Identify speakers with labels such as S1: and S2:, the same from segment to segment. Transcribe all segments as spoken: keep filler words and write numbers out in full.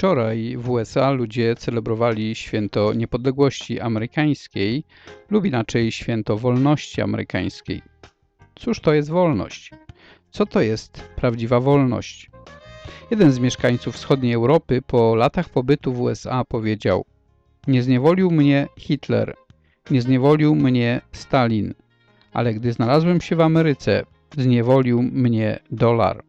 S1: Wczoraj w U S A ludzie celebrowali święto niepodległości amerykańskiej lub inaczej święto wolności amerykańskiej. Cóż to jest wolność? Co to jest prawdziwa wolność? Jeden z mieszkańców wschodniej Europy po latach pobytu w U S A powiedział: nie zniewolił mnie Hitler, nie zniewolił mnie Stalin, ale gdy znalazłem się w Ameryce, zniewolił mnie dolar.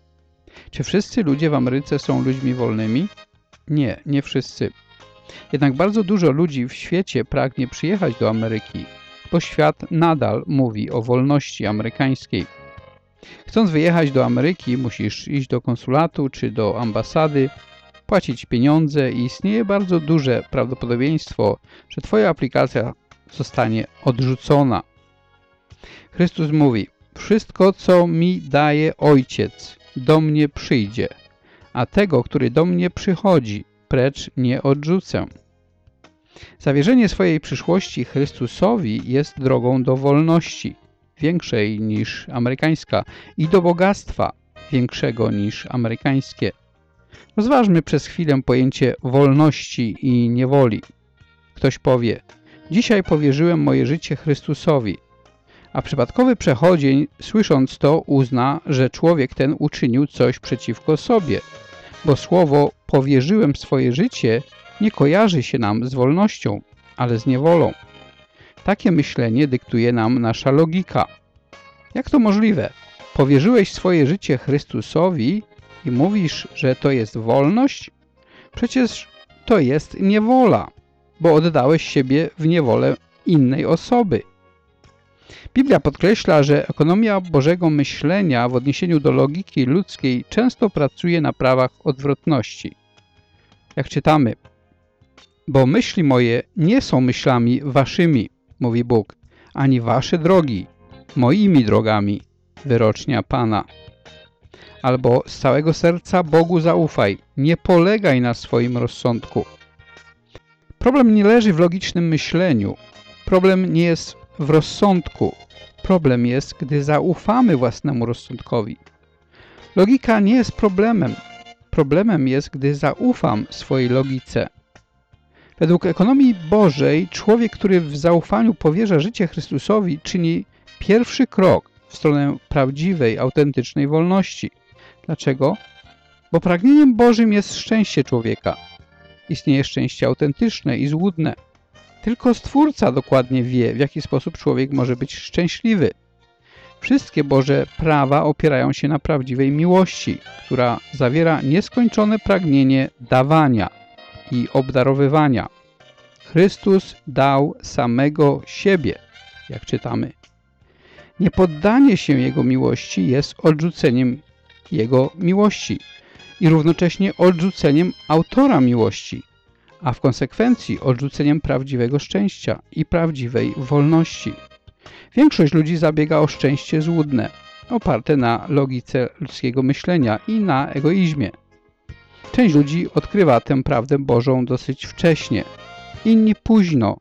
S1: Czy wszyscy ludzie w Ameryce są ludźmi wolnymi? Nie, nie wszyscy. Jednak bardzo dużo ludzi w świecie pragnie przyjechać do Ameryki, bo świat nadal mówi o wolności amerykańskiej. Chcąc wyjechać do Ameryki, musisz iść do konsulatu czy do ambasady, płacić pieniądze i istnieje bardzo duże prawdopodobieństwo, że twoja aplikacja zostanie odrzucona. Chrystus mówi: wszystko, co mi daje Ojciec, do mnie przyjdzie, a tego, który do mnie przychodzi, precz nie odrzucę. Zawierzenie swojej przyszłości Chrystusowi jest drogą do wolności, większej niż amerykańska, i do bogactwa, większego niż amerykańskie. Rozważmy przez chwilę pojęcie wolności i niewoli. Ktoś powie: dzisiaj powierzyłem moje życie Chrystusowi, a przypadkowy przechodzień, słysząc to, uzna, że człowiek ten uczynił coś przeciwko sobie, bo słowo powierzyłem swoje życie nie kojarzy się nam z wolnością, ale z niewolą. Takie myślenie dyktuje nam nasza logika. Jak to możliwe? Powierzyłeś swoje życie Chrystusowi i mówisz, że to jest wolność? Przecież to jest niewola, bo oddałeś siebie w niewolę innej osoby. Biblia podkreśla, że ekonomia Bożego myślenia w odniesieniu do logiki ludzkiej często pracuje na prawach odwrotności. Jak czytamy: bo myśli moje nie są myślami waszymi, mówi Bóg, ani wasze drogi moimi drogami, wyrocznia Pana. Albo z całego serca Bogu zaufaj, nie polegaj na swoim rozsądku. Problem nie leży w logicznym myśleniu. Problem nie jest w rozsądku. Problem jest, gdy zaufamy własnemu rozsądkowi. Logika nie jest problemem. Problemem jest, gdy zaufam swojej logice. Według ekonomii Bożej człowiek, który w zaufaniu powierza życie Chrystusowi, czyni pierwszy krok w stronę prawdziwej, autentycznej wolności. Dlaczego? Bo pragnieniem Bożym jest szczęście człowieka. Istnieje szczęście autentyczne i złudne. Tylko Stwórca dokładnie wie, w jaki sposób człowiek może być szczęśliwy. Wszystkie Boże prawa opierają się na prawdziwej miłości, która zawiera nieskończone pragnienie dawania i obdarowywania. Chrystus dał samego siebie, jak czytamy. Niepoddanie się Jego miłości jest odrzuceniem Jego miłości i równocześnie odrzuceniem autora miłości, a w konsekwencji odrzuceniem prawdziwego szczęścia i prawdziwej wolności. Większość ludzi zabiega o szczęście złudne, oparte na logice ludzkiego myślenia i na egoizmie. Część ludzi odkrywa tę prawdę Bożą dosyć wcześnie, inni późno,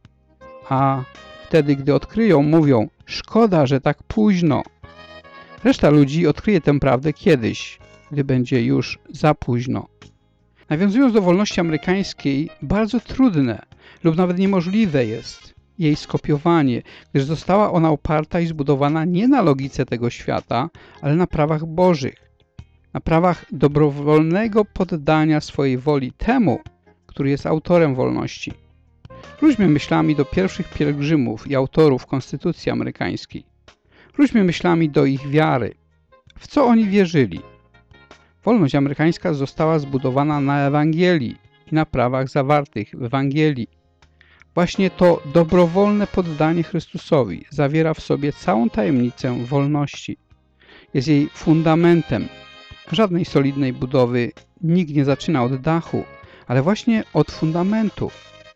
S1: a wtedy, gdy odkryją, mówią: szkoda, że tak późno. Reszta ludzi odkryje tę prawdę kiedyś, gdy będzie już za późno. Nawiązując do wolności amerykańskiej, bardzo trudne lub nawet niemożliwe jest jej skopiowanie, gdyż została ona oparta i zbudowana nie na logice tego świata, ale na prawach Bożych, na prawach dobrowolnego poddania swojej woli temu, który jest autorem wolności. Wróćmy myślami do pierwszych pielgrzymów i autorów Konstytucji amerykańskiej. Wróćmy myślami do ich wiary. W co oni wierzyli? Wolność amerykańska została zbudowana na Ewangelii i na prawach zawartych w Ewangelii. Właśnie to dobrowolne poddanie Chrystusowi zawiera w sobie całą tajemnicę wolności. Jest jej fundamentem. Żadnej solidnej budowy nikt nie zaczyna od dachu, ale właśnie od fundamentu.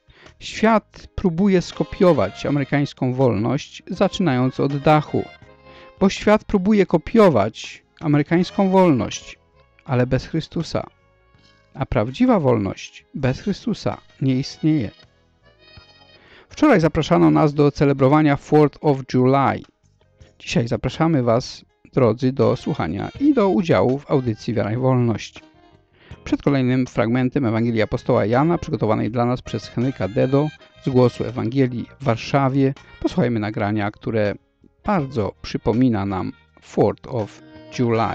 S1: Świat próbuje skopiować amerykańską wolność, zaczynając od dachu, bo świat próbuje kopiować amerykańską wolność, ale bez Chrystusa. A prawdziwa wolność bez Chrystusa nie istnieje. Wczoraj zapraszano nas do celebrowania fourth of July. Dzisiaj zapraszamy Was, drodzy, do słuchania i do udziału w audycji Wiara i Wolność. Przed kolejnym fragmentem Ewangelii apostoła Jana, przygotowanej dla nas przez Henryka Dedo z Głosu Ewangelii w Warszawie, posłuchajmy nagrania, które bardzo przypomina nam fourth of July.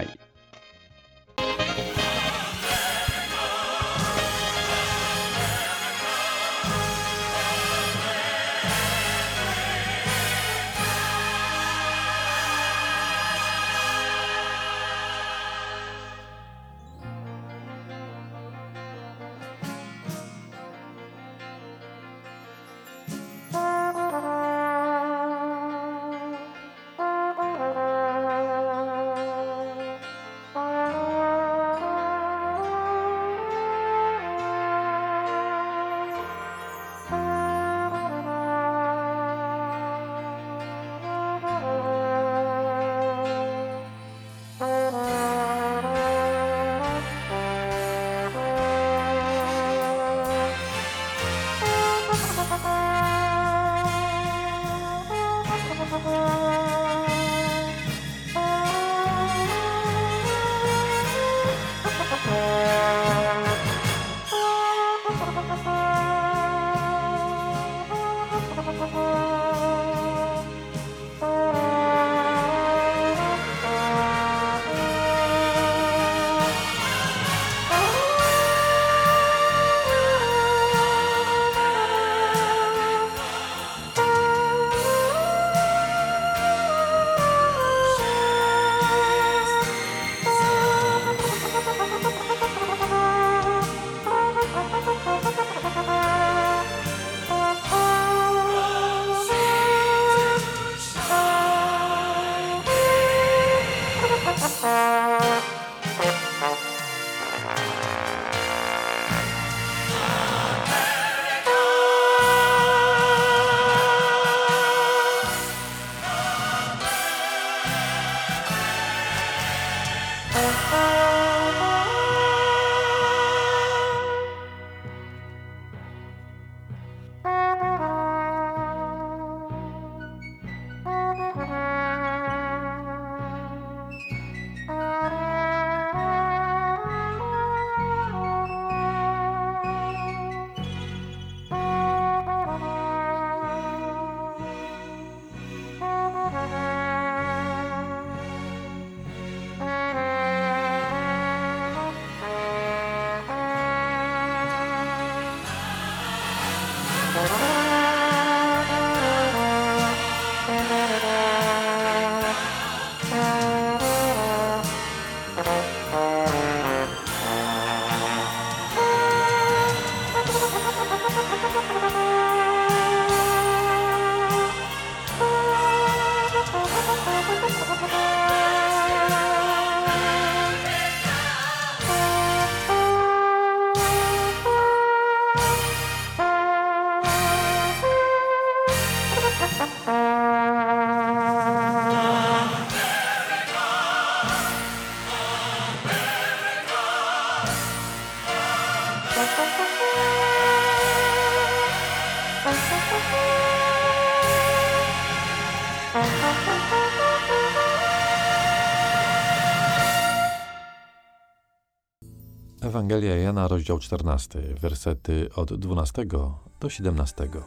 S2: Ewangelia Jana, rozdział czternasty, wersety od dwunastego do siedemnastego.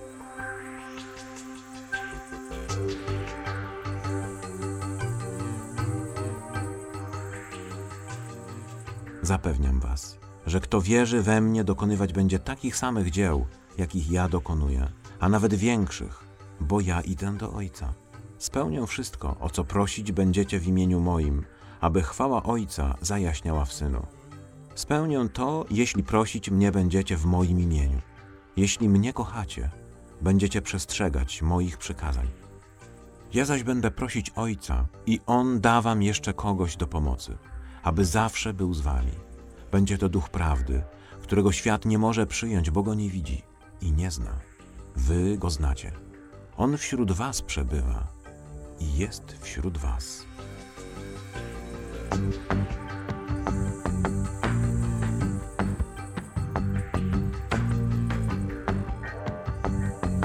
S3: Zapewniam was, że kto wierzy we mnie, dokonywać będzie takich samych dzieł, jakich ja dokonuję, a nawet większych, bo ja idę do Ojca. Spełnię wszystko, o co prosić będziecie w imieniu moim, aby chwała Ojca zajaśniała w Synu. Spełnię to, jeśli prosić mnie będziecie w moim imieniu. Jeśli mnie kochacie, będziecie przestrzegać moich przykazań. Ja zaś będę prosić Ojca i On da wam jeszcze kogoś do pomocy, aby zawsze był z wami. Będzie to Duch Prawdy, którego świat nie może przyjąć, bo go nie widzi i nie zna. Wy go znacie. On wśród was przebywa i jest wśród was.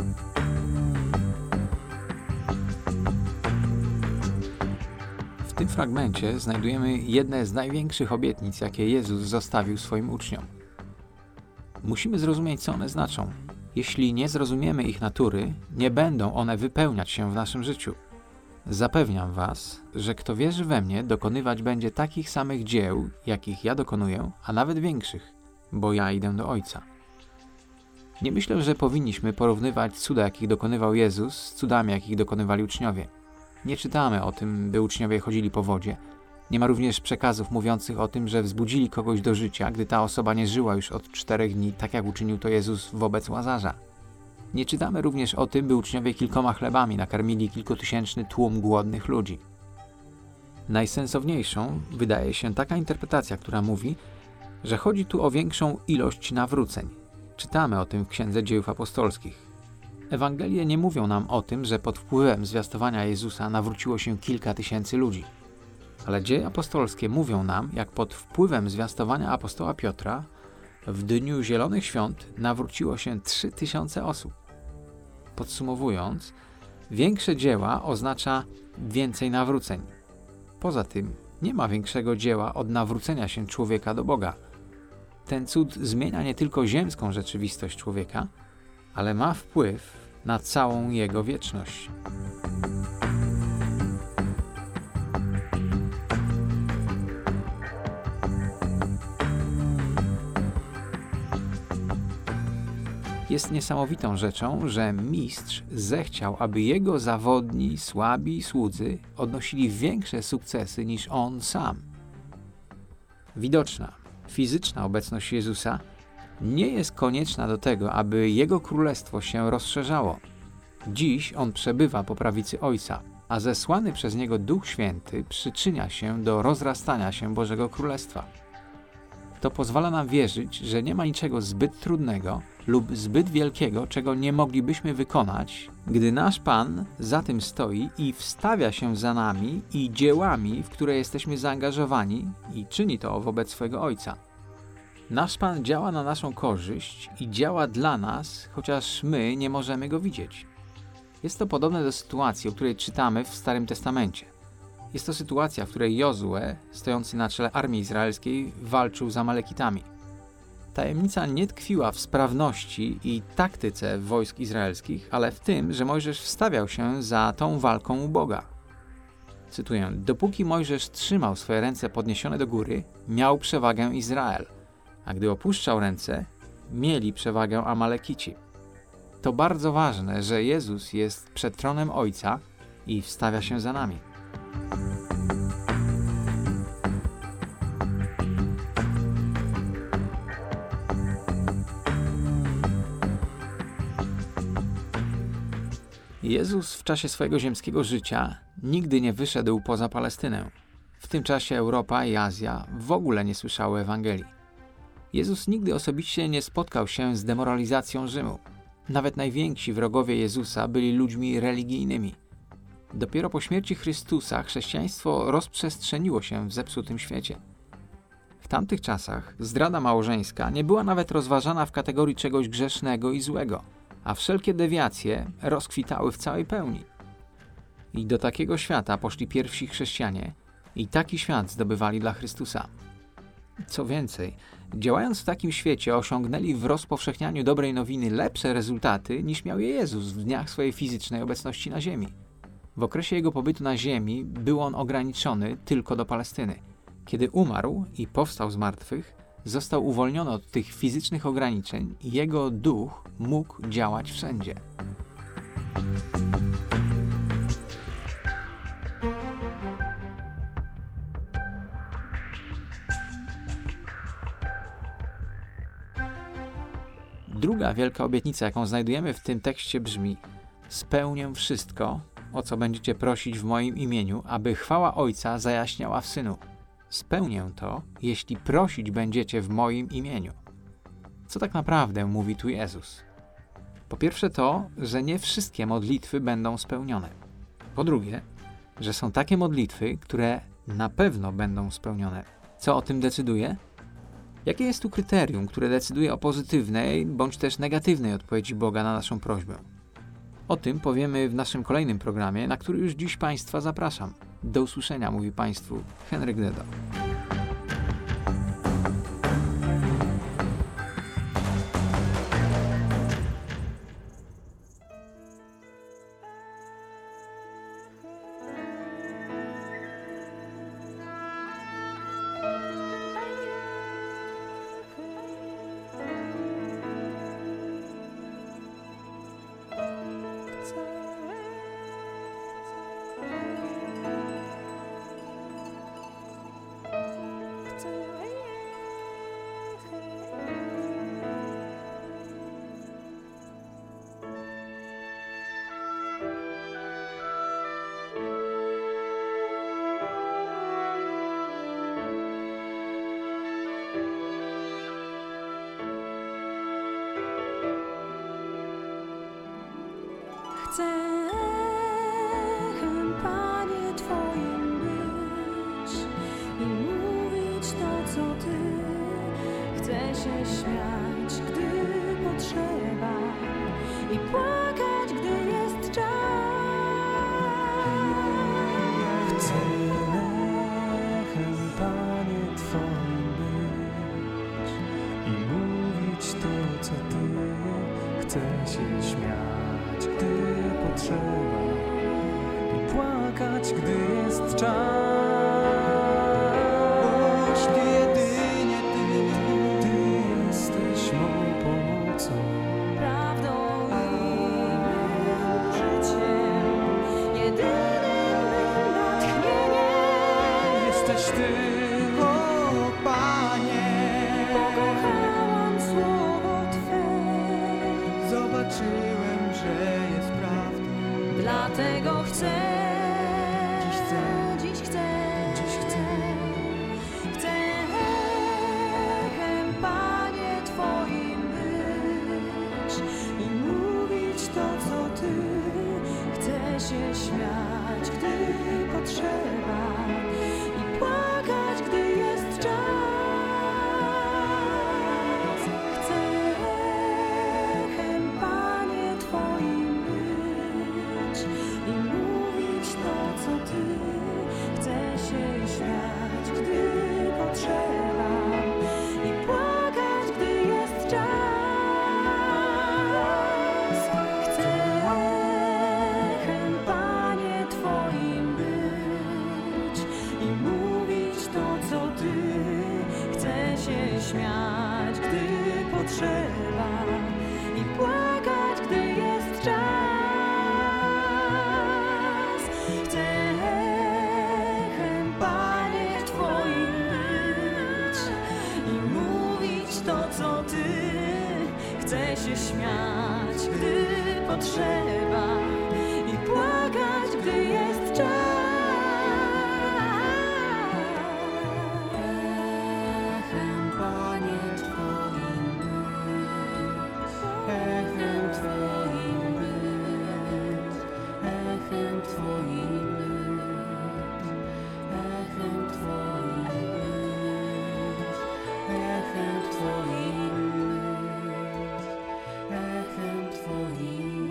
S2: W tym
S4: fragmencie znajdujemy jedne z największych obietnic, jakie Jezus zostawił swoim uczniom. Musimy zrozumieć, co one znaczą. Jeśli nie zrozumiemy ich natury, nie będą one wypełniać się w naszym życiu. Zapewniam was, że kto wierzy we mnie, dokonywać będzie takich samych dzieł, jakich ja dokonuję, a nawet większych, bo ja idę do Ojca. Nie myślę, że powinniśmy porównywać cuda, jakich dokonywał Jezus, z cudami, jakich dokonywali uczniowie. Nie czytamy o tym, by uczniowie chodzili po wodzie. Nie ma również przekazów mówiących o tym, że wzbudzili kogoś do życia, gdy ta osoba nie żyła już od czterech dni, tak jak uczynił to Jezus wobec Łazarza. Nie czytamy również o tym, by uczniowie kilkoma chlebami nakarmili kilkutysięczny tłum głodnych ludzi. Najsensowniejszą wydaje się taka interpretacja, która mówi, że chodzi tu o większą ilość nawróceń. Czytamy o tym w Księdze Dziejów Apostolskich. Ewangelie nie mówią nam o tym, że pod wpływem zwiastowania Jezusa nawróciło się kilka tysięcy ludzi. Ale Dzieje Apostolskie mówią nam, jak pod wpływem zwiastowania apostoła Piotra w dniu Zielonych Świąt nawróciło się trzy tysiące osób. Podsumowując, większe dzieła oznacza więcej nawróceń. Poza tym nie ma większego dzieła od nawrócenia się człowieka do Boga. Ten cud zmienia nie tylko ziemską rzeczywistość człowieka, ale ma wpływ na całą jego wieczność. Jest niesamowitą rzeczą, że mistrz zechciał, aby jego zawodni, słabi słudzy odnosili większe sukcesy niż on sam. Widoczna, fizyczna obecność Jezusa nie jest konieczna do tego, aby Jego Królestwo się rozszerzało. Dziś On przebywa po prawicy Ojca, a zesłany przez Niego Duch Święty przyczynia się do rozrastania się Bożego Królestwa. To pozwala nam wierzyć, że nie ma niczego zbyt trudnego lub zbyt wielkiego, czego nie moglibyśmy wykonać, gdy nasz Pan za tym stoi i wstawia się za nami i dziełami, w które jesteśmy zaangażowani, i czyni to wobec swojego Ojca. Nasz Pan działa na naszą korzyść i działa dla nas, chociaż my nie możemy Go widzieć. Jest to podobne do sytuacji, o której czytamy w Starym Testamencie. Jest to sytuacja, w której Jozue, stojący na czele armii izraelskiej, walczył z Amalekitami. Tajemnica nie tkwiła w sprawności i taktyce wojsk izraelskich, ale w tym, że Mojżesz wstawiał się za tą walką u Boga. Cytuję: dopóki Mojżesz trzymał swoje ręce podniesione do góry, miał przewagę Izrael, a gdy opuszczał ręce, mieli przewagę Amalekici. To bardzo ważne, że Jezus jest przed tronem Ojca i wstawia się za nami. Jezus w czasie swojego ziemskiego życia nigdy nie wyszedł poza Palestynę. W tym czasie Europa i Azja w ogóle nie słyszały Ewangelii. Jezus nigdy osobiście nie spotkał się z demoralizacją Rzymu. Nawet najwięksi wrogowie Jezusa byli ludźmi religijnymi. Dopiero po śmierci Chrystusa chrześcijaństwo rozprzestrzeniło się w zepsutym świecie. W tamtych czasach zdrada małżeńska nie była nawet rozważana w kategorii czegoś grzesznego i złego, a wszelkie dewiacje rozkwitały w całej pełni. I do takiego świata poszli pierwsi chrześcijanie i taki świat zdobywali dla Chrystusa. Co więcej, działając w takim świecie osiągnęli w rozpowszechnianiu dobrej nowiny lepsze rezultaty niż miał je Jezus w dniach swojej fizycznej obecności na ziemi. W okresie jego pobytu na ziemi był on ograniczony tylko do Palestyny. Kiedy umarł i powstał z martwych, został uwolniony od tych fizycznych ograniczeń i jego duch mógł działać wszędzie. Druga wielka obietnica, jaką znajdujemy w tym tekście, brzmi: spełnię wszystko, o co będziecie prosić w moim imieniu, aby chwała Ojca zajaśniała w Synu. Spełnię to, jeśli prosić będziecie w moim imieniu. Co tak naprawdę mówi tu Jezus? Po pierwsze to, że nie wszystkie modlitwy będą spełnione. Po drugie, że są takie modlitwy, które na pewno będą spełnione. Co o tym decyduje? Jakie jest tu kryterium, które decyduje o pozytywnej bądź też negatywnej odpowiedzi Boga na naszą prośbę? O tym powiemy w naszym kolejnym programie, na który już dziś Państwa zapraszam. Do usłyszenia, mówi Państwu Henryk Dedo.
S5: Chcę echem, Panie, Twoim być i mówić to, co Ty. Chcę się śmiać, gdy potrzeba i płakać, gdy jest czas.
S6: Chcę echem, Panie, Twoim być i mówić to, co Ty. Chcę się śmiać, gdy potrzeba i płakać, gdy jest czas. Ty jedynie Ty, Ty jesteś mą pomocą,
S5: Prawdą i mym życiem, jedynym mym natchnieniem.
S6: jesteś Ty, o Panie.
S5: Pokochałam słowo Twe,
S6: Zobaczyłem, że jest prawdą.
S5: dlatego chcę,
S6: Dziś chcę,
S5: dziś chcę,
S6: dziś chcę.
S5: chcę echem, Panie, Twoim być i mówić to, co Ty. Chcę się śmiać, gdy potrzeba i płakać, gdy jest czas. Chcę echem, Panie, Twoim być i mówić to, co Ty. Chcę się śmiać, gdy potrzeba i płakać, gdy jest czas. Chcę echem, Panie, Twoim być i mówić to, co Ty. Chcę się śmiać, gdy potrzeba i płakać, gdy jest czas. Chcę echem, Panie, Twoim być i mówić to, co Ty. Chcę się śmiać, gdy potrzeba i płakać, gdy jest czas. Echem, Panie, Twoim być, echem Twoim być, echem Twoim być, echem Twoim być, echem Twoim być, echem Twoim.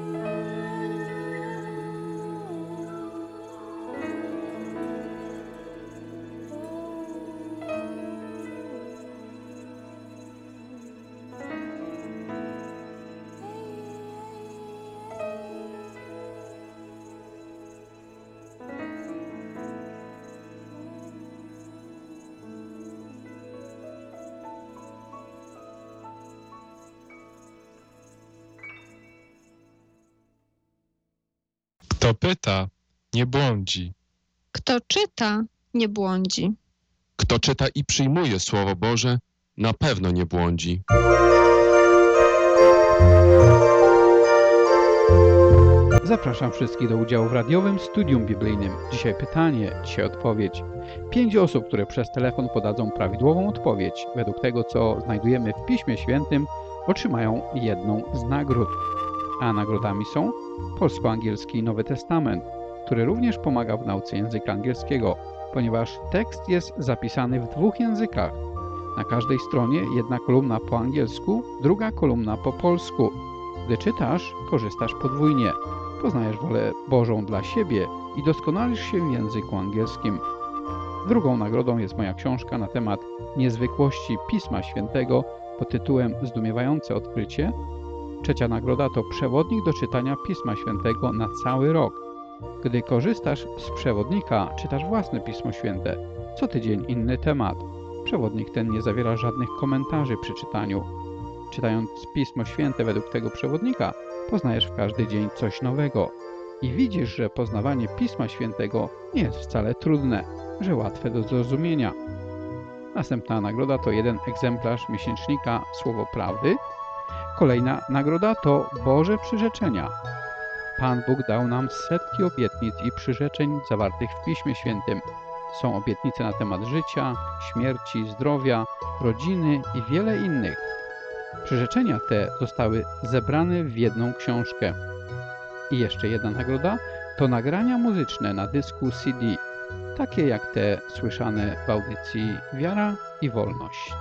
S7: Kto pyta, nie błądzi.
S8: Kto czyta, nie błądzi.
S7: Kto czyta i przyjmuje Słowo Boże, na pewno nie błądzi.
S1: Zapraszam wszystkich do udziału w radiowym studium biblijnym. Dzisiaj pytanie, dzisiaj odpowiedź. Pięć osób, które przez telefon podadzą prawidłową odpowiedź, według tego, co znajdujemy w Piśmie Świętym, otrzymają jedną z nagród. A nagrodami są polsko-angielski Nowy Testament, który również pomaga w nauce języka angielskiego, ponieważ tekst jest zapisany w dwóch językach. Na każdej stronie jedna kolumna po angielsku, druga kolumna po polsku. Gdy czytasz, korzystasz podwójnie. poznajesz wolę Bożą dla siebie i doskonalisz się w języku angielskim. Drugą nagrodą jest moja książka na temat niezwykłości Pisma Świętego pod tytułem Zdumiewające odkrycie. Trzecia nagroda to przewodnik do czytania Pisma Świętego na cały rok. Gdy korzystasz z przewodnika, czytasz własne Pismo Święte. Co tydzień inny temat. Przewodnik ten nie zawiera żadnych komentarzy przy czytaniu. Czytając Pismo Święte według tego przewodnika, poznajesz w każdy dzień coś nowego. I widzisz, że poznawanie Pisma Świętego nie jest wcale trudne, że łatwe do zrozumienia. Następna nagroda to jeden egzemplarz miesięcznika Słowo Prawdy. Kolejna nagroda to Boże przyrzeczenia. Pan Bóg dał nam setki obietnic i przyrzeczeń zawartych w Piśmie Świętym. Są obietnice na temat życia, śmierci, zdrowia, rodziny i wiele innych. Przyrzeczenia te zostały zebrane w jedną książkę. I jeszcze jedna nagroda to nagrania muzyczne na dysku C D, takie jak te słyszane w audycji Wiara i Wolność.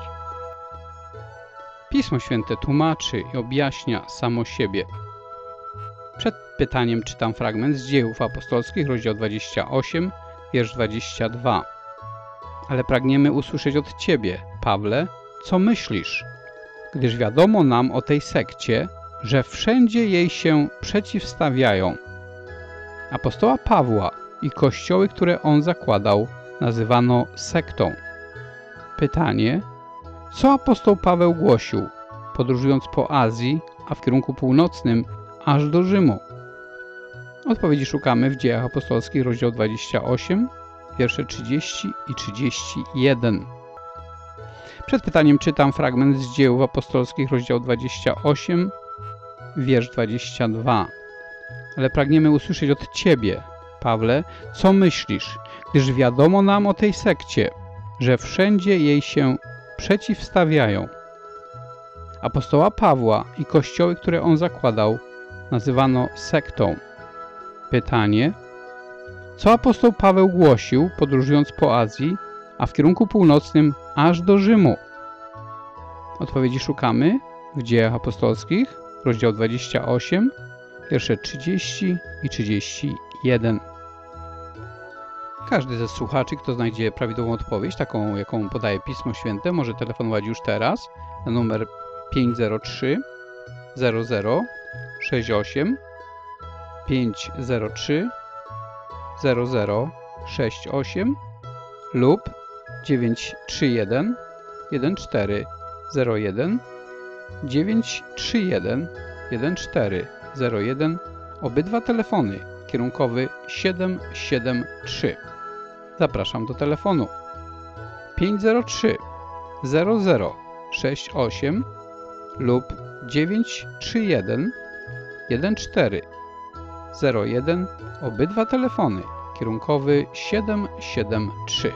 S1: Pismo Święte tłumaczy i objaśnia samo siebie. Przed pytaniem czytam fragment z Dziejów Apostolskich, rozdział dwudziesty ósmy, wiersz dwudziesty drugi. Ale pragniemy usłyszeć od Ciebie, Pawle, co myślisz? Gdyż wiadomo nam o tej sekcie, że wszędzie jej się przeciwstawiają. Apostoła Pawła i kościoły, które on zakładał, nazywano sektą. Pytanie: co apostoł Paweł głosił, podróżując po Azji, a w kierunku północnym, aż do Rzymu? Odpowiedzi szukamy w Dziejach Apostolskich, rozdział dwudziesty ósmy, wiersze trzydziesty i trzydziesty jeden. Przed pytaniem czytam fragment z Dziejów Apostolskich, rozdział dwudziesty ósmy, wiersz dwudziesty drugi. Ale pragniemy usłyszeć od Ciebie, Pawle, co myślisz, gdyż wiadomo nam o tej sekcie, że wszędzie jej się przeciwstawiają. Apostoła Pawła i kościoły, które on zakładał, nazywano sektą. Pytanie: co apostoł Paweł głosił, podróżując po Azji, a w kierunku północnym aż do Rzymu? Odpowiedzi szukamy w Dziejach Apostolskich, rozdział dwudziesty ósmy, wiersze trzydziesty i trzydziesty jeden. Każdy ze słuchaczy, kto znajdzie prawidłową odpowiedź, taką jaką podaje Pismo Święte, może telefonować już teraz na numer pięć zero trzy zero zero sześć osiem pięć zero trzy zero zero sześć osiem lub dziewięć trzy jeden jeden cztery zero jeden dziewięć trzy jeden jeden cztery zero jeden. Obydwa telefony kierunkowy siedem siedem trzy. Zapraszam do telefonu pięć zero trzy zero zero sześć osiem lub dziewięć trzy jeden jeden cztery zero jeden. Obydwa telefony kierunkowy siedem siedem trzy.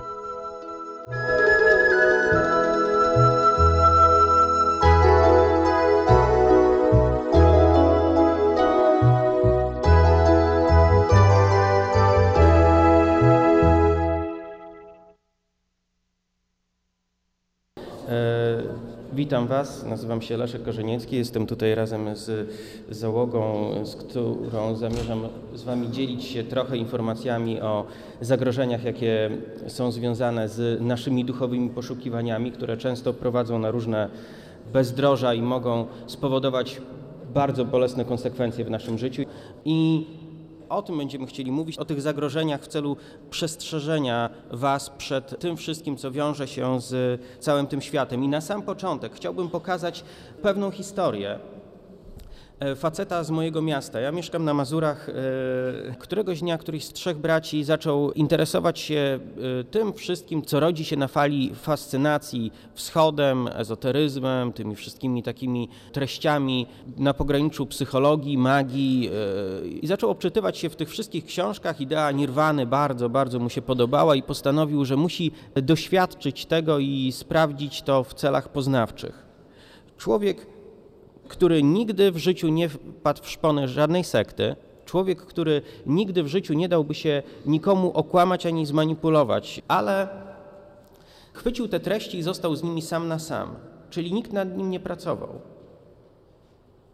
S9: Witam Was, nazywam się Leszek Korzeniecki, jestem tutaj razem z załogą, z którą zamierzam z Wami dzielić się trochę informacjami o zagrożeniach, jakie są związane z naszymi duchowymi poszukiwaniami, które często prowadzą na różne bezdroża i mogą spowodować bardzo bolesne konsekwencje w naszym życiu. I o tym będziemy chcieli mówić, o tych zagrożeniach w celu przestrzeżenia Was przed tym wszystkim, co wiąże się z całym tym światem. I na sam początek chciałbym pokazać pewną historię faceta z mojego miasta. Ja mieszkam na Mazurach. Któregoś dnia któryś z trzech braci zaczął interesować się tym wszystkim, co rodzi się na fali fascynacji wschodem, ezoteryzmem, tymi wszystkimi takimi treściami na pograniczu psychologii, magii i zaczął obczytywać się w tych wszystkich książkach. Idea nirwany bardzo, bardzo mu się podobała i postanowił, że musi doświadczyć tego i sprawdzić to w celach poznawczych. Człowiek, który nigdy w życiu nie wpadł w szponę żadnej sekty, człowiek, który nigdy w życiu nie dałby się nikomu okłamać ani zmanipulować, ale chwycił te treści i został z nimi sam na sam, czyli nikt nad nim nie pracował.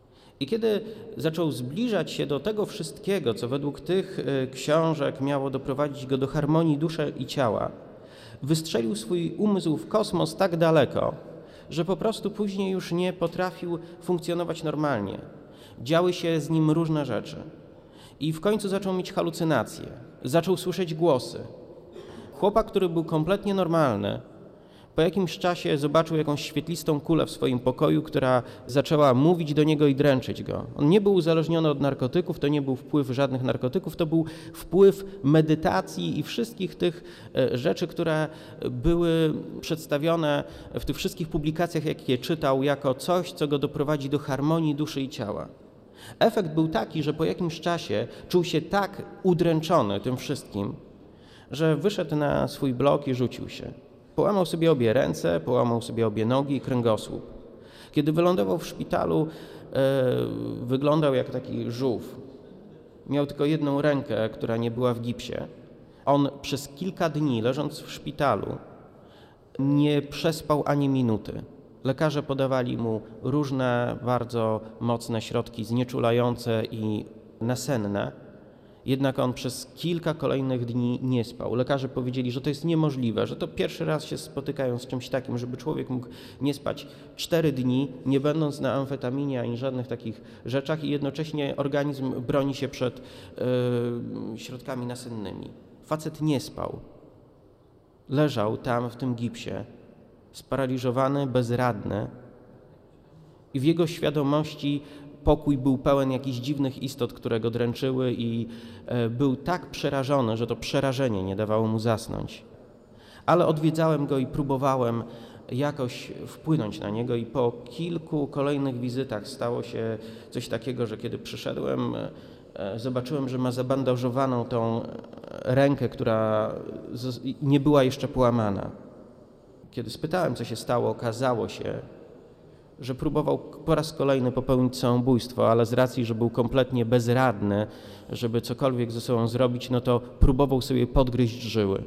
S9: I kiedy zaczął zbliżać się do tego wszystkiego, co według tych y, książek miało doprowadzić go do harmonii duszy i ciała, wystrzelił swój umysł w kosmos tak daleko, że po prostu później już nie potrafił funkcjonować normalnie. Działy się z nim różne rzeczy. I w końcu zaczął mieć halucynacje. Zaczął słyszeć głosy. Chłopak, który był kompletnie normalny, po jakimś czasie zobaczył jakąś świetlistą kulę w swoim pokoju, która zaczęła mówić do niego i dręczyć go. On nie był uzależniony od narkotyków, to nie był wpływ żadnych narkotyków, to był wpływ medytacji i wszystkich tych rzeczy, które były przedstawione w tych wszystkich publikacjach, jakie czytał, jako coś, co go doprowadzi do harmonii duszy i ciała. Efekt był taki, że po jakimś czasie czuł się tak udręczony tym wszystkim, że wyszedł na swój blok i rzucił się. Połamał sobie obie ręce, połamał sobie obie nogi i kręgosłup. Kiedy wylądował w szpitalu, e, wyglądał jak taki żółw. Miał tylko jedną rękę, która nie była w gipsie. On przez kilka dni, leżąc w szpitalu, nie przespał ani minuty. Lekarze podawali mu różne bardzo mocne środki znieczulające i nasenne. Jednak on przez kilka kolejnych dni nie spał. Lekarze powiedzieli, że to jest niemożliwe, że to pierwszy raz się spotykają z czymś takim, żeby człowiek mógł nie spać cztery dni, nie będąc na amfetaminie ani żadnych takich rzeczach i jednocześnie organizm broni się przed yy, środkami nasennymi. Facet nie spał. Leżał tam w tym gipsie, sparaliżowany, bezradny i w jego świadomości pokój był pełen jakichś dziwnych istot, które go dręczyły i e, był tak przerażony, że to przerażenie nie dawało mu zasnąć. Ale odwiedzałem go i próbowałem jakoś wpłynąć na niego i po kilku kolejnych wizytach stało się coś takiego, że kiedy przyszedłem, e, zobaczyłem, że ma zabandażowaną tą rękę, która z, nie była jeszcze połamana. Kiedy spytałem, co się stało, okazało się, że próbował po raz kolejny popełnić samobójstwo, ale z racji, że był kompletnie bezradny, żeby cokolwiek ze sobą zrobić, no to próbował sobie podgryźć żyły.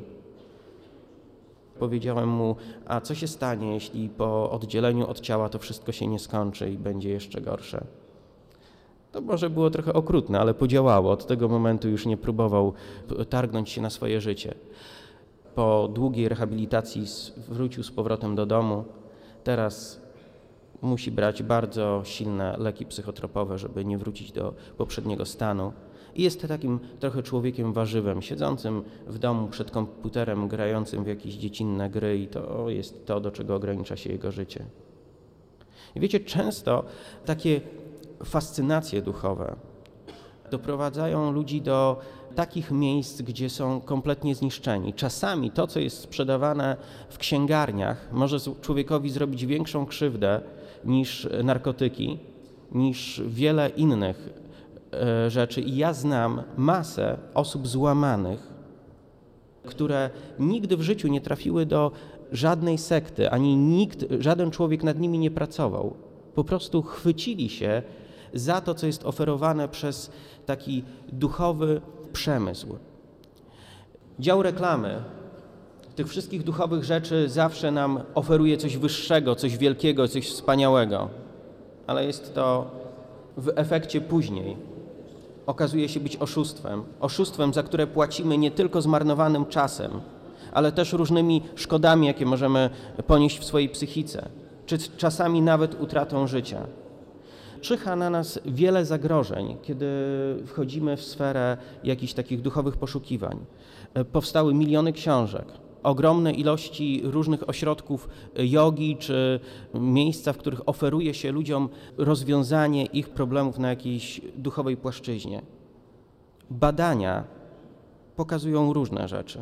S9: Powiedziałem mu, a co się stanie, jeśli po oddzieleniu od ciała to wszystko się nie skończy i będzie jeszcze gorsze? To może było trochę okrutne, ale podziałało. Od tego momentu już nie próbował targnąć się na swoje życie. Po długiej rehabilitacji wrócił z powrotem do domu. Teraz musi brać bardzo silne leki psychotropowe, żeby nie wrócić do poprzedniego stanu. I jest takim trochę człowiekiem warzywem, siedzącym w domu przed komputerem, grającym w jakieś dziecinne gry i to jest to, do czego ogranicza się jego życie. I wiecie, często takie fascynacje duchowe doprowadzają ludzi do takich miejsc, gdzie są kompletnie zniszczeni. Czasami to, co jest sprzedawane w księgarniach, może człowiekowi zrobić większą krzywdę niż narkotyki, niż wiele innych e, rzeczy. I ja znam masę osób złamanych, które nigdy w życiu nie trafiły do żadnej sekty, ani nikt, żaden człowiek nad nimi nie pracował. Po prostu chwycili się za to, co jest oferowane przez taki duchowy przemysł. Dział reklamy tych wszystkich duchowych rzeczy zawsze nam oferuje coś wyższego, coś wielkiego, coś wspaniałego, ale jest to w efekcie później okazuje się być oszustwem. Oszustwem, za które płacimy nie tylko zmarnowanym czasem, ale też różnymi szkodami, jakie możemy ponieść w swojej psychice, czy czasami nawet utratą życia. Czyha na nas wiele zagrożeń, kiedy wchodzimy w sferę jakichś takich duchowych poszukiwań. Powstały miliony książek, ogromne ilości różnych ośrodków jogi, czy miejsca, w których oferuje się ludziom rozwiązanie ich problemów na jakiejś duchowej płaszczyźnie. Badania pokazują różne rzeczy.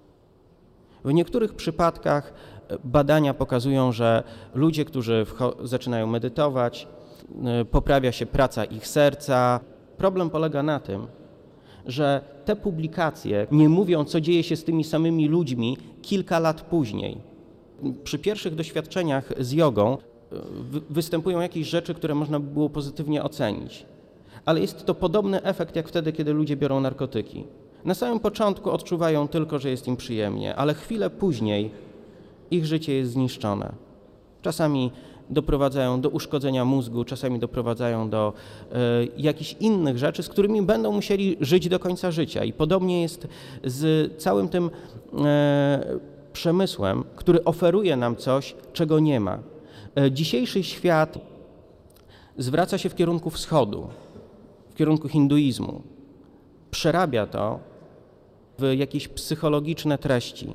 S9: W niektórych przypadkach badania pokazują, że ludzie, którzy zaczynają medytować, poprawia się praca ich serca. Problem polega na tym, że te publikacje nie mówią, co dzieje się z tymi samymi ludźmi kilka lat później. Przy pierwszych doświadczeniach z jogą występują jakieś rzeczy, które można by było pozytywnie ocenić. Ale jest to podobny efekt jak wtedy, kiedy ludzie biorą narkotyki. Na samym początku odczuwają tylko, że jest im przyjemnie, ale chwilę później ich życie jest zniszczone. Czasami doprowadzają do uszkodzenia mózgu, czasami doprowadzają do e, jakichś innych rzeczy, z którymi będą musieli żyć do końca życia. I podobnie jest z całym tym e, przemysłem, który oferuje nam coś, czego nie ma. E, dzisiejszy świat zwraca się w kierunku wschodu, w kierunku hinduizmu. Przerabia to w jakieś psychologiczne treści.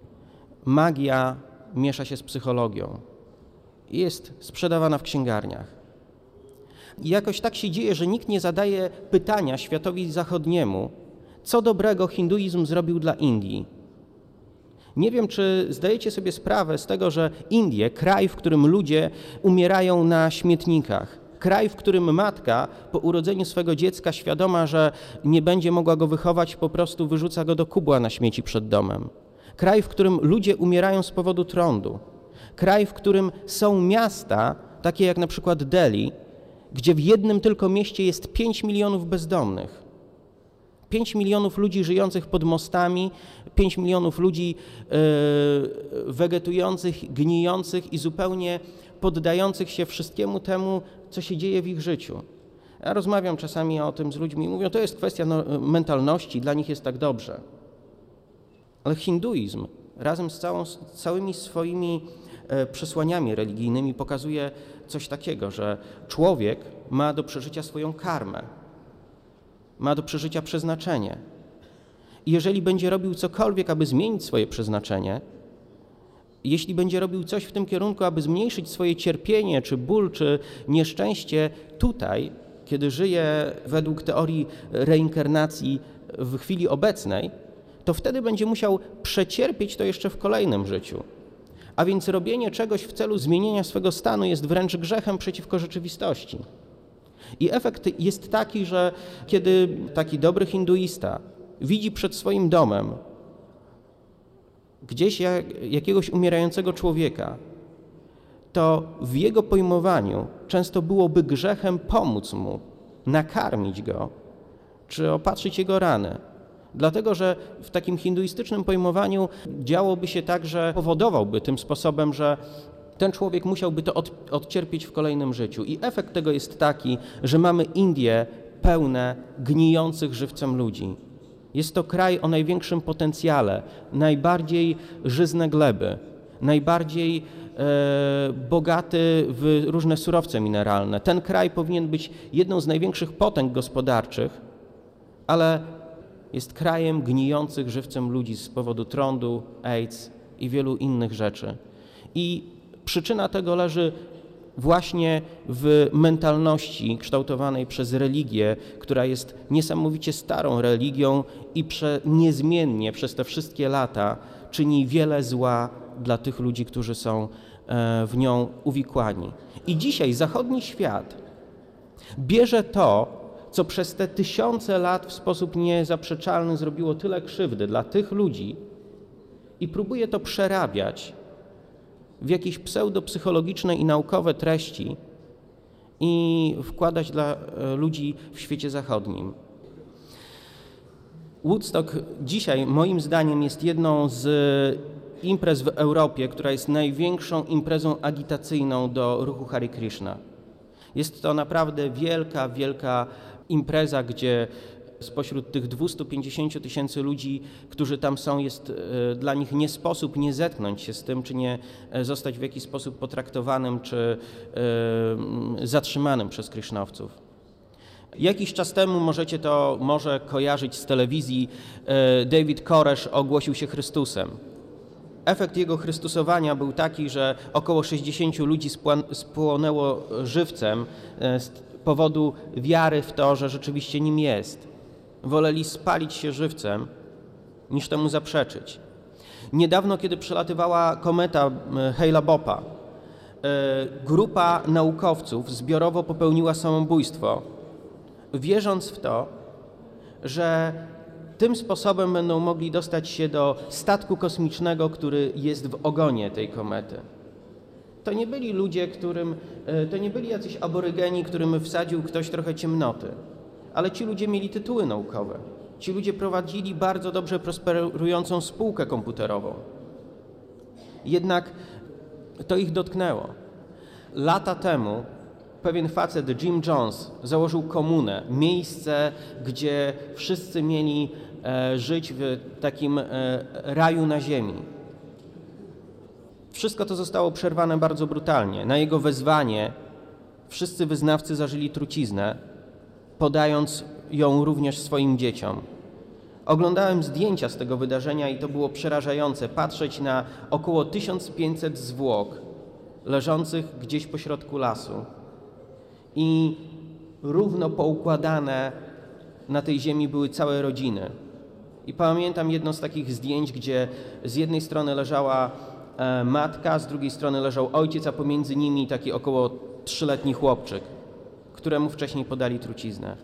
S9: Magia miesza się z psychologią i jest sprzedawana w księgarniach. I jakoś tak się dzieje, że nikt nie zadaje pytania światowi zachodniemu, co dobrego hinduizm zrobił dla Indii. Nie wiem, czy zdajecie sobie sprawę z tego, że Indie, kraj, w którym ludzie umierają na śmietnikach, kraj, w którym matka po urodzeniu swego dziecka świadoma, że nie będzie mogła go wychować, po prostu wyrzuca go do kubła na śmieci przed domem. Kraj, w którym ludzie umierają z powodu trądu. Kraj, w którym są miasta, takie jak na przykład Delhi, gdzie w jednym tylko mieście jest pięć milionów bezdomnych. pięć milionów ludzi żyjących pod mostami, pięć milionów ludzi yy, wegetujących, gnijących i zupełnie poddających się wszystkiemu temu, co się dzieje w ich życiu. Ja rozmawiam czasami o tym z ludźmi i mówią, to jest kwestia no, mentalności, dla nich jest tak dobrze. Ale hinduizm razem z, całą, z całymi swoimi e, przesłaniami religijnymi pokazuje coś takiego, że człowiek ma do przeżycia swoją karmę, ma do przeżycia przeznaczenie. I jeżeli będzie robił cokolwiek, aby zmienić swoje przeznaczenie, jeśli będzie robił coś w tym kierunku, aby zmniejszyć swoje cierpienie, czy ból, czy nieszczęście tutaj, kiedy żyje według teorii reinkarnacji w chwili obecnej, to wtedy będzie musiał przecierpieć to jeszcze w kolejnym życiu. A więc robienie czegoś w celu zmienienia swego stanu jest wręcz grzechem przeciwko rzeczywistości. I efekt jest taki, że kiedy taki dobry hinduista widzi przed swoim domem gdzieś jak, jakiegoś umierającego człowieka, to w jego pojmowaniu często byłoby grzechem pomóc mu, nakarmić go, czy opatrzyć jego rany. Dlatego, że w takim hinduistycznym pojmowaniu działoby się tak, że powodowałby tym sposobem, że ten człowiek musiałby to od, odcierpieć w kolejnym życiu. I efekt tego jest taki, że mamy Indie pełne gnijących żywcem ludzi. Jest to kraj o największym potencjale, najbardziej żyzne gleby, najbardziej e, bogaty w różne surowce mineralne. Ten kraj powinien być jedną z największych potęg gospodarczych, ale jest krajem gnijących żywcem ludzi z powodu trądu, AIDS i wielu innych rzeczy. I przyczyna tego leży właśnie w mentalności kształtowanej przez religię, która jest niesamowicie starą religią i prze, niezmiennie przez te wszystkie lata czyni wiele zła dla tych ludzi, którzy są e, w nią uwikłani. I dzisiaj zachodni świat bierze to, co przez te tysiące lat w sposób niezaprzeczalny zrobiło tyle krzywdy dla tych ludzi i próbuje to przerabiać w jakieś pseudopsychologiczne i naukowe treści i wkładać dla ludzi w świecie zachodnim. Woodstock dzisiaj moim zdaniem jest jedną z imprez w Europie, która jest największą imprezą agitacyjną do ruchu Hare Krishna. Jest to naprawdę wielka, wielka impreza, gdzie spośród tych dwustu pięćdziesięciu tysięcy ludzi, którzy tam są, jest dla nich nie sposób nie zetknąć się z tym, czy nie zostać w jakiś sposób potraktowanym, czy y, zatrzymanym przez krishnowców. Jakiś czas temu możecie to może kojarzyć z telewizji. David Koresh ogłosił się Chrystusem. Efekt jego chrystusowania był taki, że około sześćdziesięciu ludzi spłonęło żywcem z powodu wiary w to, że rzeczywiście nim jest. Woleli spalić się żywcem, niż temu zaprzeczyć. Niedawno, kiedy przelatywała kometa Hale-Bopp'a, grupa naukowców zbiorowo popełniła samobójstwo, wierząc w to, że tym sposobem będą mogli dostać się do statku kosmicznego, który jest w ogonie tej komety. To nie byli ludzie, którym, to nie byli jacyś aborygeni, którym wsadził ktoś trochę ciemnoty, ale ci ludzie mieli tytuły naukowe. Ci ludzie prowadzili bardzo dobrze prosperującą spółkę komputerową. Jednak to ich dotknęło. Lata temu pewien facet, Jim Jones, założył komunę, miejsce, gdzie wszyscy mieli e, żyć w takim e, raju na ziemi. Wszystko to zostało przerwane bardzo brutalnie. Na jego wezwanie wszyscy wyznawcy zażyli truciznę, podając ją również swoim dzieciom. Oglądałem zdjęcia z tego wydarzenia i to było przerażające, patrzeć na około tysiąc pięćset zwłok leżących gdzieś pośrodku lasu i równo poukładane na tej ziemi były całe rodziny. I pamiętam jedno z takich zdjęć, gdzie z jednej strony leżała e, matka, z drugiej strony leżał ojciec, a pomiędzy nimi taki około trzyletni chłopczyk, któremu wcześniej podali truciznę.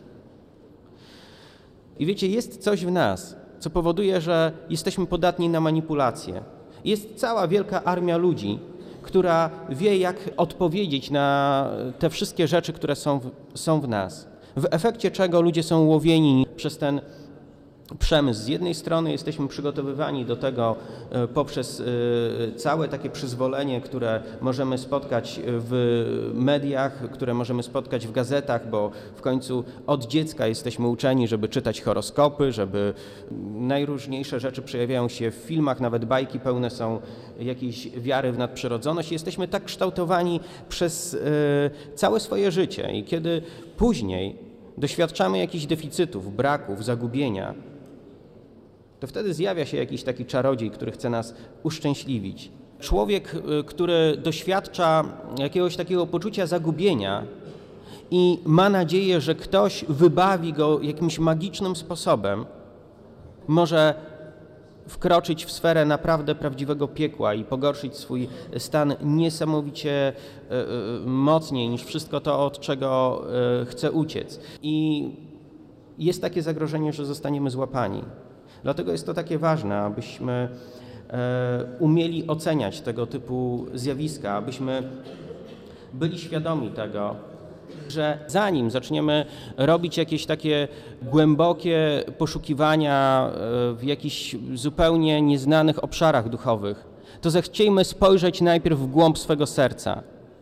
S9: I wiecie, jest coś w nas, co powoduje, że jesteśmy podatni na manipulacje. Jest cała wielka armia ludzi, która wie, jak odpowiedzieć na te wszystkie rzeczy, które są w, są w nas. W efekcie czego ludzie są łowieni przez ten przemysł. Z jednej strony jesteśmy przygotowywani do tego poprzez całe takie przyzwolenie, które możemy spotkać w mediach, które możemy spotkać w gazetach, bo w końcu od dziecka jesteśmy uczeni, żeby czytać horoskopy, żeby najróżniejsze rzeczy przejawiają się w filmach, nawet bajki pełne są jakiejś wiary w nadprzyrodzoność. Jesteśmy tak kształtowani przez całe swoje życie i kiedy później doświadczamy jakichś deficytów, braków, zagubienia, to wtedy zjawia się jakiś taki czarodziej, który chce nas uszczęśliwić. Człowiek, który doświadcza jakiegoś takiego poczucia zagubienia i ma nadzieję, że ktoś wybawi go jakimś magicznym sposobem, może wkroczyć w sferę naprawdę prawdziwego piekła i pogorszyć swój stan niesamowicie mocniej niż wszystko to, od czego chce uciec. I jest takie zagrożenie, że zostaniemy złapani. Dlatego jest to takie ważne, abyśmy umieli oceniać tego typu zjawiska, abyśmy byli świadomi tego, że zanim zaczniemy robić jakieś takie głębokie poszukiwania w jakichś zupełnie nieznanych obszarach duchowych, to zechciejmy spojrzeć najpierw w głąb swego serca.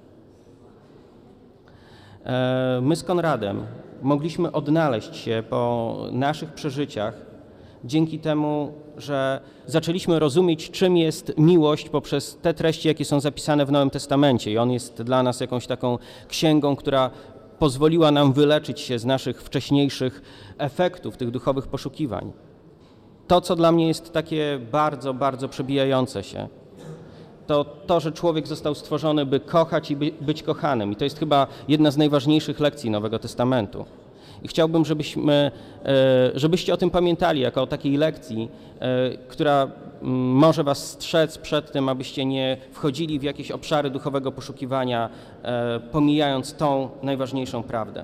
S9: My z Konradem mogliśmy odnaleźć się po naszych przeżyciach dzięki temu, że zaczęliśmy rozumieć, czym jest miłość poprzez te treści, jakie są zapisane w Nowym Testamencie. I on jest dla nas jakąś taką księgą, która pozwoliła nam wyleczyć się z naszych wcześniejszych efektów, tych duchowych poszukiwań. To, co dla mnie jest takie bardzo, bardzo przebijające się, to to, że człowiek został stworzony, by kochać i by, być kochanym. I to jest chyba jedna z najważniejszych lekcji Nowego Testamentu. I chciałbym, żebyśmy, żebyście o tym pamiętali, jako o takiej lekcji, która może was strzec przed tym, abyście nie wchodzili w jakieś obszary duchowego poszukiwania, pomijając tą najważniejszą prawdę.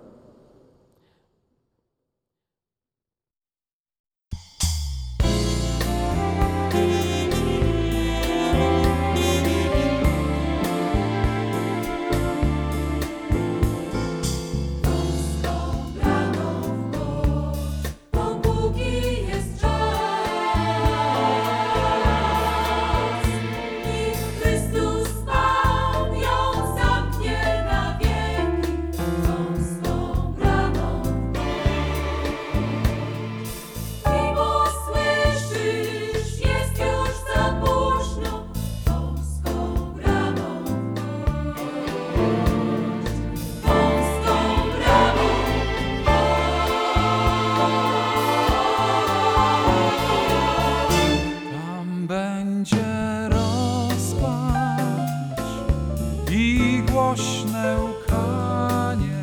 S10: Głośne łkanie,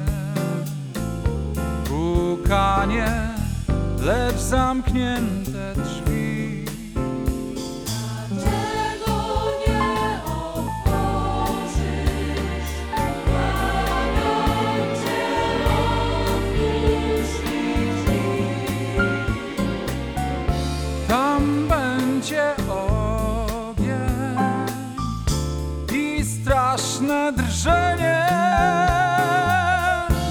S10: pukanie, lecz zamknięte drzwi.
S5: Dlaczego nie otworzysz? Błagam cię, otwórz mi drzwi.
S10: Tam będzie ogień i straszne drżenie.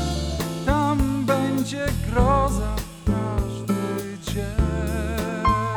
S10: Tam będzie groza w każdy dzień.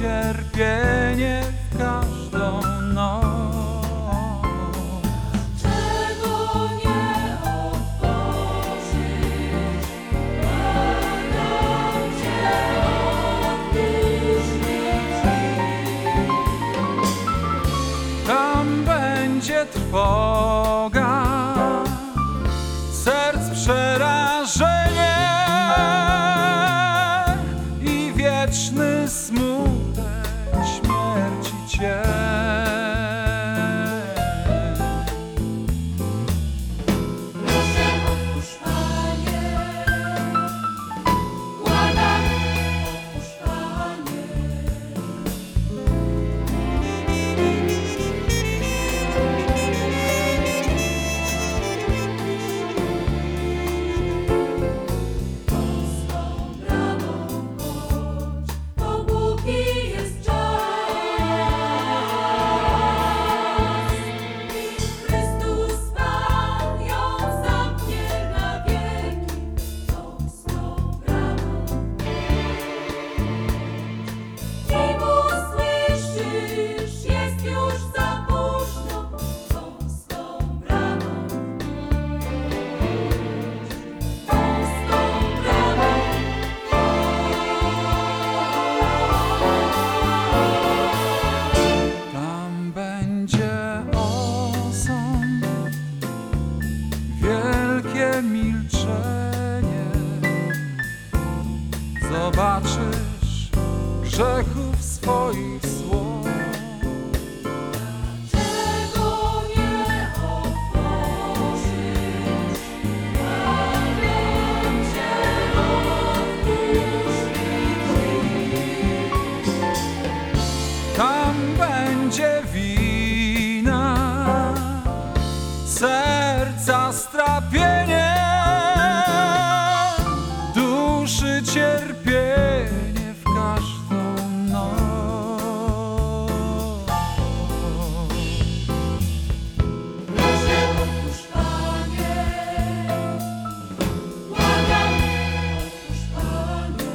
S10: cierpienie w każdą noc.
S5: Czego nie otworzysz, błagam Cię, otwórz mi drzwi.
S10: Tam będzie trwoga, serc przerażenie i wieczny smutek śmierci cień.
S5: Proszę, otwórz, Panie, błagam, otwórz, Panie. Polską bramą chodź, dopóki jest czas. Nim Chrystus Pan ją zamknie na wieki. Polską bramą nim usłyszysz, jest już za późno. Polską bramą Polską bramą
S10: Tam będzie osąd, wielkie milczenie. Zobaczysz grzechów swoich słów.
S5: Czego nie otworzysz, błagam Cię, otwórz mi drzwi.
S10: Tam będzie wina, serca strapienie, duszy cierpienie w każdą noc.
S5: Proszę, otwórz, Panie, błagam, otwórz, Panie.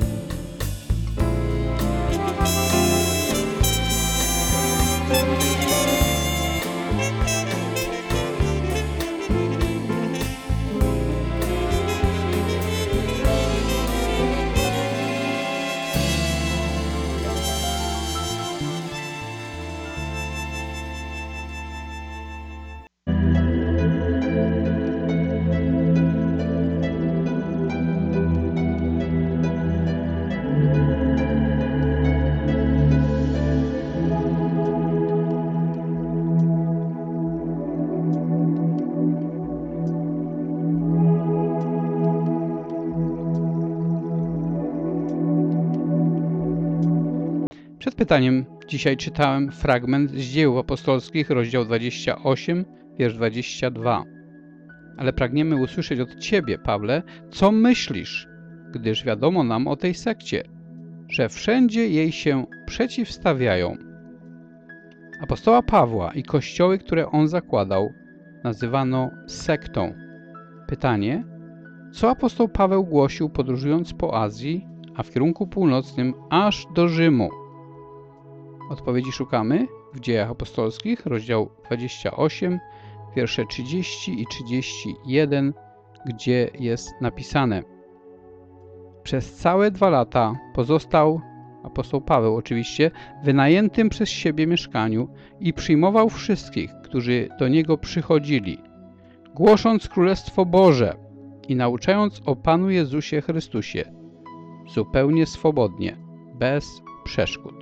S1: Przed pytaniem dzisiaj czytałem fragment z Dzieł Apostolskich, rozdział dwudziesty ósmy, wiersz dwudziesty drugi. Ale pragniemy usłyszeć od Ciebie, Pawle, co myślisz, gdyż wiadomo nam o tej sekcie, że wszędzie jej się przeciwstawiają. Apostoła Pawła i kościoły, które on zakładał, nazywano sektą. Pytanie, co apostoł Paweł głosił podróżując po Azji, a w kierunku północnym aż do Rzymu? Odpowiedzi szukamy w Dziejach Apostolskich, rozdział dwudziesty ósmy, wiersze trzydziesty i trzydziesty jeden, gdzie jest napisane: Przez całe dwa lata pozostał, apostoł Paweł oczywiście, wynajętym przez siebie mieszkaniu i przyjmował wszystkich, którzy do niego przychodzili, głosząc Królestwo Boże i nauczając o Panu Jezusie Chrystusie, zupełnie swobodnie, bez przeszkód.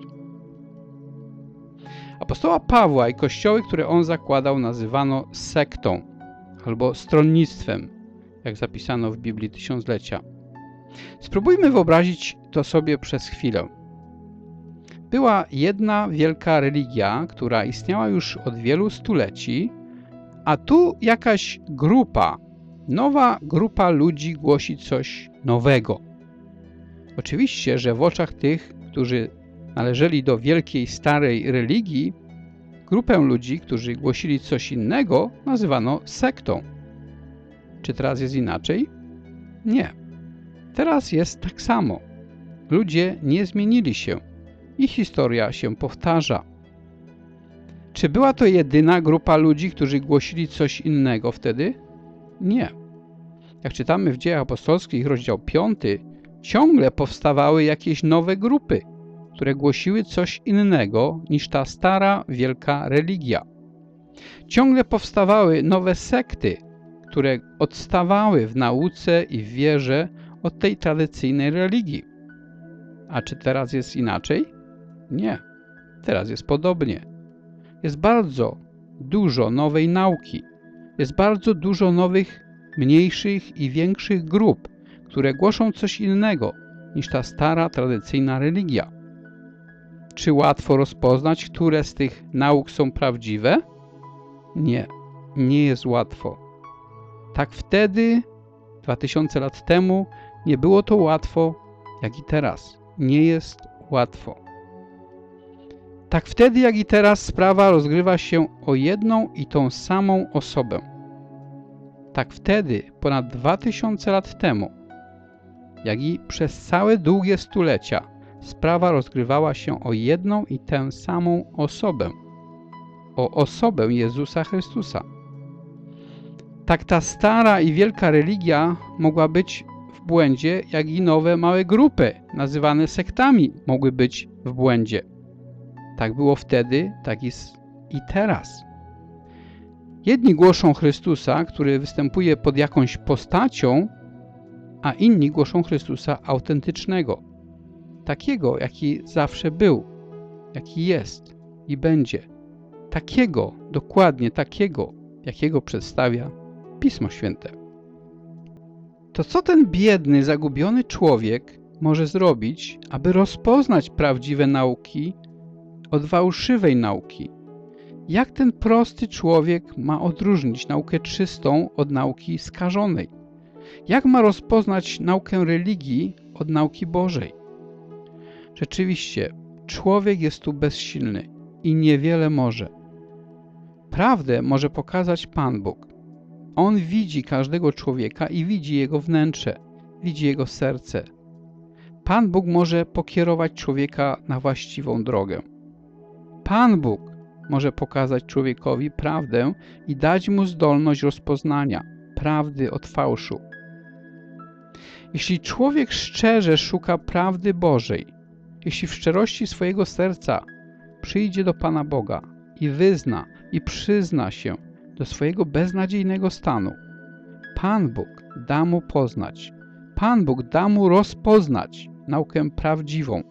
S1: Apostoła Pawła i kościoły, które on zakładał, nazywano sektą albo stronnictwem, jak zapisano w Biblii Tysiąclecia. Spróbujmy wyobrazić to sobie przez chwilę. Była jedna wielka religia, która istniała już od wielu stuleci, a tu jakaś grupa, nowa grupa ludzi głosi coś nowego. Oczywiście, że w oczach tych, którzy należeli do wielkiej, starej religii, grupę ludzi, którzy głosili coś innego, nazywano sektą. Czy teraz jest inaczej? Nie. Teraz jest tak samo. Ludzie nie zmienili się i historia się powtarza. Czy była to jedyna grupa ludzi, którzy głosili coś innego wtedy? Nie. Jak czytamy w Dziejach Apostolskich, rozdział piąty, ciągle powstawały jakieś nowe grupy, które głosiły coś innego niż ta stara, wielka religia. Ciągle powstawały nowe sekty, które odstawały w nauce i w wierze od tej tradycyjnej religii. A czy teraz jest inaczej? Nie. Teraz jest podobnie. Jest bardzo dużo nowej nauki. Jest bardzo dużo nowych, mniejszych i większych grup, które głoszą coś innego niż ta stara, tradycyjna religia. Czy łatwo rozpoznać, które z tych nauk są prawdziwe? Nie, nie jest łatwo. Tak wtedy, dwa tysiące lat temu, nie było to łatwo, jak i teraz. Nie jest łatwo. Tak wtedy, jak i teraz, sprawa rozgrywa się o jedną i tą samą osobę. Tak wtedy, ponad dwa tysiące lat temu, jak i przez całe długie stulecia, sprawa rozgrywała się o jedną i tę samą osobę. O osobę Jezusa Chrystusa. Tak ta stara i wielka religia mogła być w błędzie, jak i nowe małe grupy, nazywane sektami, mogły być w błędzie. Tak było wtedy, tak jest i teraz. Jedni głoszą Chrystusa, który występuje pod jakąś postacią, a inni głoszą Chrystusa autentycznego. Takiego, jaki zawsze był, jaki jest i będzie. Takiego, dokładnie takiego, jakiego przedstawia Pismo Święte. To co ten biedny, zagubiony człowiek może zrobić, aby rozpoznać prawdziwe nauki od fałszywej nauki? Jak ten prosty człowiek ma odróżnić naukę czystą od nauki skażonej? Jak ma rozpoznać naukę religii od nauki Bożej? Rzeczywiście, człowiek jest tu bezsilny i niewiele może. Prawdę może pokazać Pan Bóg. On widzi każdego człowieka i widzi jego wnętrze, widzi jego serce. Pan Bóg może pokierować człowieka na właściwą drogę. Pan Bóg może pokazać człowiekowi prawdę i dać mu zdolność rozpoznania prawdy od fałszu. Jeśli człowiek szczerze szuka prawdy Bożej, jeśli w szczerości swojego serca przyjdzie do Pana Boga i wyzna i przyzna się do swojego beznadziejnego stanu, Pan Bóg da mu poznać, Pan Bóg da mu rozpoznać naukę prawdziwą.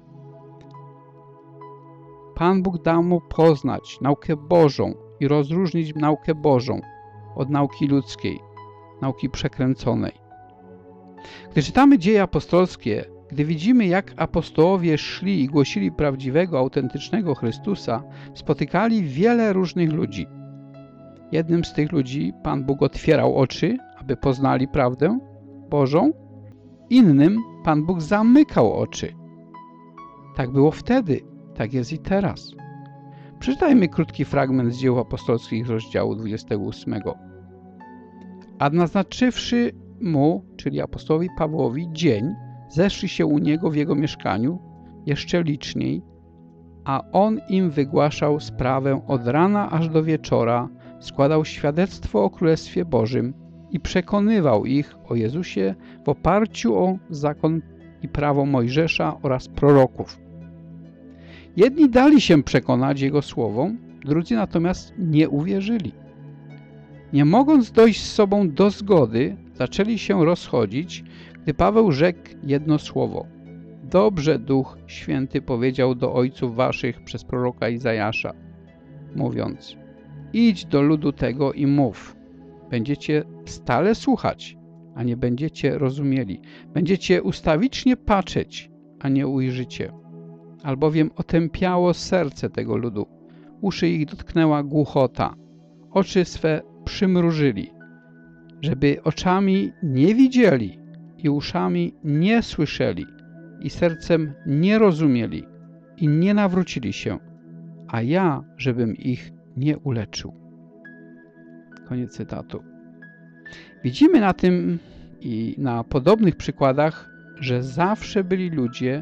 S1: Pan Bóg da mu poznać naukę Bożą i rozróżnić naukę Bożą od nauki ludzkiej, nauki przekręconej. Gdy czytamy Dzieje Apostolskie, gdy widzimy, jak apostołowie szli i głosili prawdziwego, autentycznego Chrystusa, spotykali wiele różnych ludzi. Jednym z tych ludzi Pan Bóg otwierał oczy, aby poznali prawdę Bożą. Innym Pan Bóg zamykał oczy. Tak było wtedy, tak jest i teraz. Przeczytajmy krótki fragment z Dzieł Apostolskich z rozdziału dwudziestego ósmego. A naznaczywszy mu, czyli apostołowi Pawłowi, dzień, zeszli się u niego w jego mieszkaniu, jeszcze liczniej, a on im wygłaszał sprawę od rana aż do wieczora, składał świadectwo o Królestwie Bożym i przekonywał ich o Jezusie w oparciu o zakon i prawo Mojżesza oraz proroków. Jedni dali się przekonać Jego słowom, drudzy natomiast nie uwierzyli. Nie mogąc dojść z sobą do zgody, zaczęli się rozchodzić, gdy Paweł rzekł jedno słowo. Dobrze Duch Święty powiedział do ojców waszych przez proroka Izajasza, mówiąc: idź do ludu tego i mów. Będziecie stale słuchać, a nie będziecie rozumieli. Będziecie ustawicznie patrzeć, a nie ujrzycie. Albowiem otępiało serce tego ludu. Uszy ich dotknęła głuchota. Oczy swe przymrużyli, żeby oczami nie widzieli i uszami nie słyszeli i sercem nie rozumieli i nie nawrócili się, a ja, żebym ich nie uleczył. Koniec cytatu. Widzimy na tym i na podobnych przykładach, że zawsze byli ludzie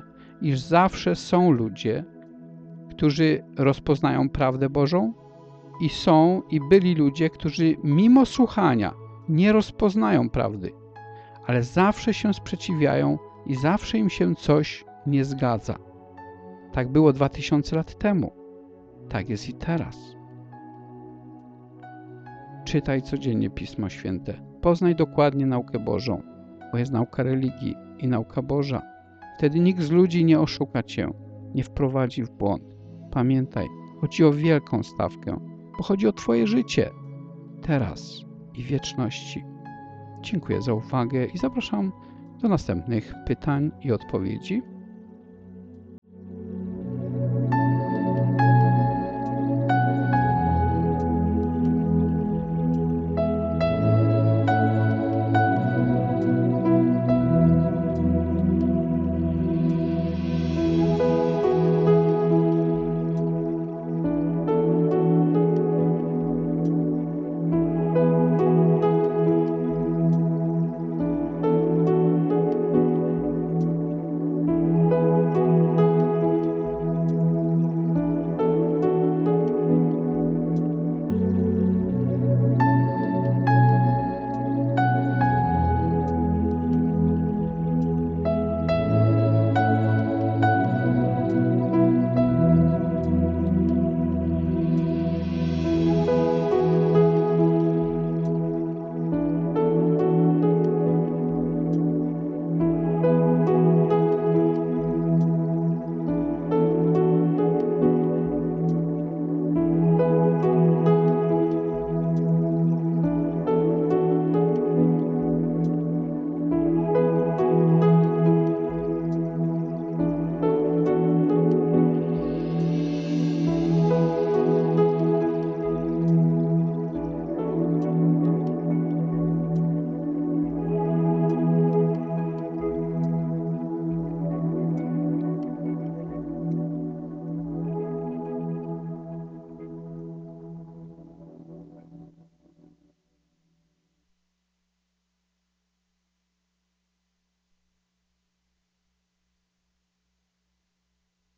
S1: iż zawsze są ludzie, którzy rozpoznają prawdę Bożą i są i byli ludzie, którzy mimo słuchania nie rozpoznają prawdy, ale zawsze się sprzeciwiają i zawsze im się coś nie zgadza. Tak było dwa tysiące lat temu. Tak jest i teraz. Czytaj codziennie Pismo Święte. Poznaj dokładnie naukę Bożą, bo jest nauka religii i nauka Boża. Wtedy nikt z ludzi nie oszuka cię, nie wprowadzi w błąd. Pamiętaj, chodzi o wielką stawkę, bo chodzi o twoje życie, teraz i w wieczności. Dziękuję za uwagę i zapraszam do następnych pytań i odpowiedzi.